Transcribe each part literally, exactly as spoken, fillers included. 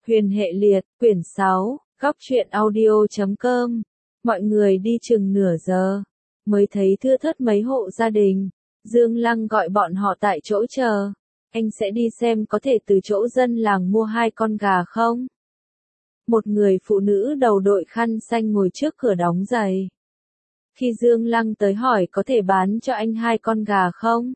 Huyền hệ liệt, quyển sáu, góc truyện audio chấm com. Mọi người đi chừng nửa giờ, mới thấy thưa thớt mấy hộ gia đình. Dương Lăng gọi bọn họ tại chỗ chờ. Anh sẽ đi xem có thể từ chỗ dân làng mua hai con gà không? Một người phụ nữ đầu đội khăn xanh ngồi trước cửa đóng giày. Khi Dương Lăng tới hỏi có thể bán cho anh hai con gà không?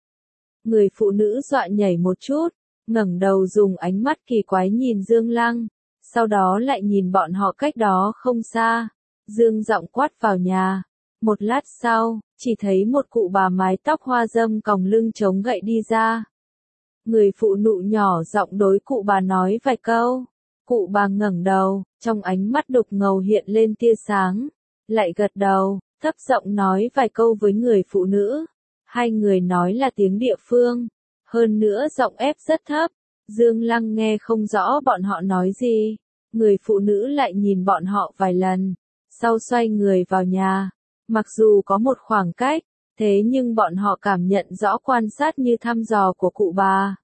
Người phụ nữ dọa nhảy một chút, ngẩng đầu dùng ánh mắt kỳ quái nhìn Dương Lăng, sau đó lại nhìn bọn họ cách đó không xa. Dương giọng quát vào nhà. Một lát sau, chỉ thấy một cụ bà mái tóc hoa râm còng lưng chống gậy đi ra. Người phụ nữ nhỏ giọng đối cụ bà nói vài câu. Cụ bà ngẩng đầu, trong ánh mắt đục ngầu hiện lên tia sáng, lại gật đầu, thấp giọng nói vài câu với người phụ nữ. Hai người nói là tiếng địa phương, hơn nữa giọng ép rất thấp. Dương Lăng nghe không rõ bọn họ nói gì. Người phụ nữ lại nhìn bọn họ vài lần, sau xoay người vào nhà. Mặc dù có một khoảng cách, thế nhưng bọn họ cảm nhận rõ quan sát như thăm dò của cụ bà.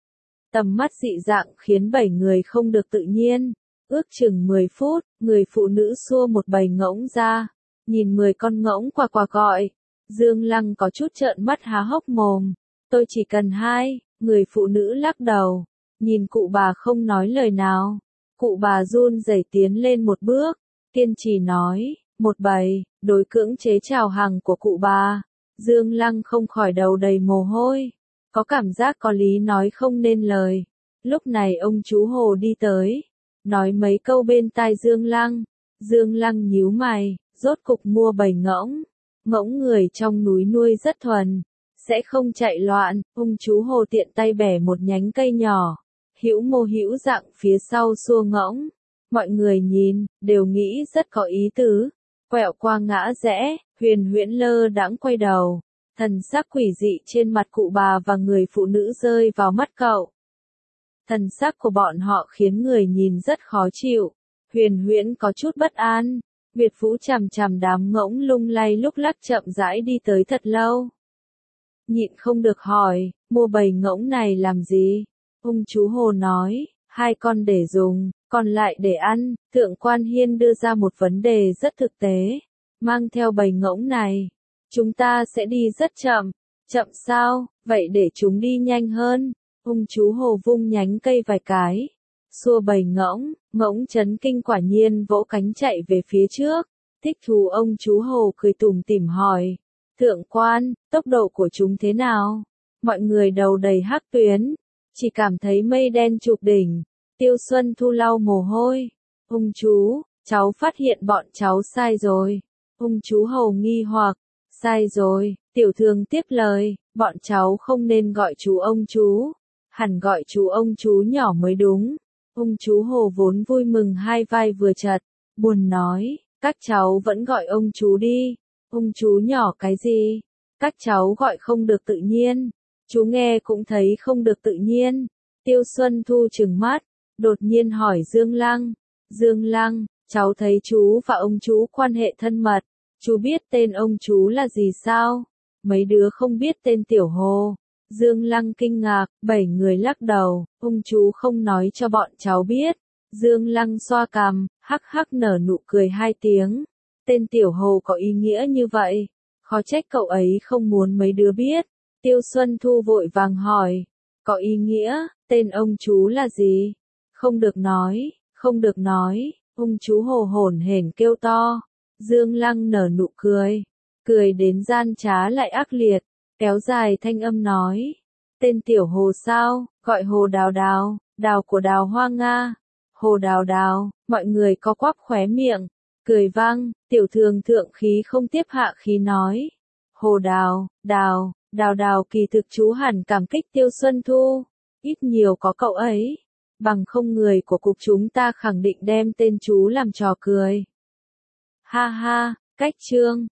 Tầm mắt dị dạng khiến bảy người không được tự nhiên. Ước chừng mười phút, người phụ nữ xua một bầy ngỗng ra, nhìn mười con ngỗng quạc quạc gọi. Dương Lăng có chút trợn mắt há hốc mồm. Tôi chỉ cần hai. Người phụ nữ lắc đầu, nhìn cụ bà không nói lời nào. Cụ bà run rẩy tiến lên một bước, kiên trì nói, một bầy. Đối cưỡng chế chào hàng của cụ bà, Dương Lăng không khỏi đầu đầy mồ hôi, có cảm giác có lý nói không nên lời. Lúc này ông chú Hồ đi tới, nói mấy câu bên tai Dương Lăng. Dương Lăng nhíu mày, rốt cục mua bầy ngỗng. Ngỗng người trong núi nuôi rất thuần, sẽ không chạy loạn. Ông chú Hồ tiện tay bẻ một nhánh cây nhỏ, hữu mô hữu dạng phía sau xua ngỗng. Mọi người nhìn, đều nghĩ rất có ý tứ. Quẹo qua ngã rẽ, Huyền Huyễn lơ đãng quay đầu. Thần sắc quỷ dị trên mặt cụ bà và người phụ nữ rơi vào mắt cậu. Thần sắc của bọn họ khiến người nhìn rất khó chịu. Huyền Huyễn có chút bất an. Việt Vũ chằm chằm đám ngỗng lung lay lúc lắc chậm rãi đi tới thật lâu. Nhịn không được hỏi, mua bầy ngỗng này làm gì? Ông chú Hồ nói, hai con để dùng, còn lại để ăn. Thượng quan Hiên đưa ra một vấn đề rất thực tế. Mang theo bầy ngỗng này, chúng ta sẽ đi rất chậm. Chậm sao? Vậy để chúng đi nhanh hơn. Ông chú Hồ vung nhánh cây vài cái, xua bầy ngỗng. Ngỗng chấn kinh quả nhiên vỗ cánh chạy về phía trước. Thích thú ông chú Hồ cười tủm tỉm hỏi, thượng quan, tốc độ của chúng thế nào? Mọi người đầu đầy hắc tuyến, chỉ cảm thấy mây đen chụp đỉnh. Tiêu Xuân Thu lau mồ hôi. Ông chú, cháu phát hiện bọn cháu sai rồi. Ông chú Hầu nghi hoặc, sai rồi. Tiểu Thường tiếp lời, bọn cháu không nên gọi chú ông chú, hẳn gọi chú ông chú nhỏ mới đúng. Ông chú Hồ vốn vui mừng hai vai vừa chật, buồn nói, các cháu vẫn gọi ông chú đi. Ông chú nhỏ cái gì? Các cháu gọi không được tự nhiên. Chú nghe cũng thấy không được tự nhiên. Tiêu Xuân Thu trừng mắt, đột nhiên hỏi Dương Lăng. Dương Lăng, cháu thấy chú và ông chú quan hệ thân mật. Chú biết tên ông chú là gì sao? Mấy đứa không biết tên Tiểu Hồ. Dương Lăng kinh ngạc, bảy người lắc đầu, ông chú không nói cho bọn cháu biết. Dương Lăng xoa cằm, hắc hắc nở nụ cười hai tiếng. Tên Tiểu Hồ có ý nghĩa như vậy, khó trách cậu ấy không muốn mấy đứa biết. Tiêu Xuân Thu vội vàng hỏi, có ý nghĩa, tên ông chú là gì? Không được nói, không được nói. Ông chú Hồ hổn hển kêu to. Dương Lăng nở nụ cười, cười đến gian trá lại ác liệt, kéo dài thanh âm nói, tên Tiểu Hồ sao? Gọi Hồ Đào Đào, đào của đào hoa Nga. Hồ Đào Đào. Mọi người có quắp khóe miệng, cười vang. Tiểu Thường thượng khí không tiếp hạ khí nói, Hồ Đào, Đào, Đào Đào kỳ thực chú hẳn cảm kích Tiêu Xuân Thu, ít nhiều có cậu ấy, bằng không người của cục chúng ta khẳng định đem tên chú làm trò cười. Ha ha, cách chương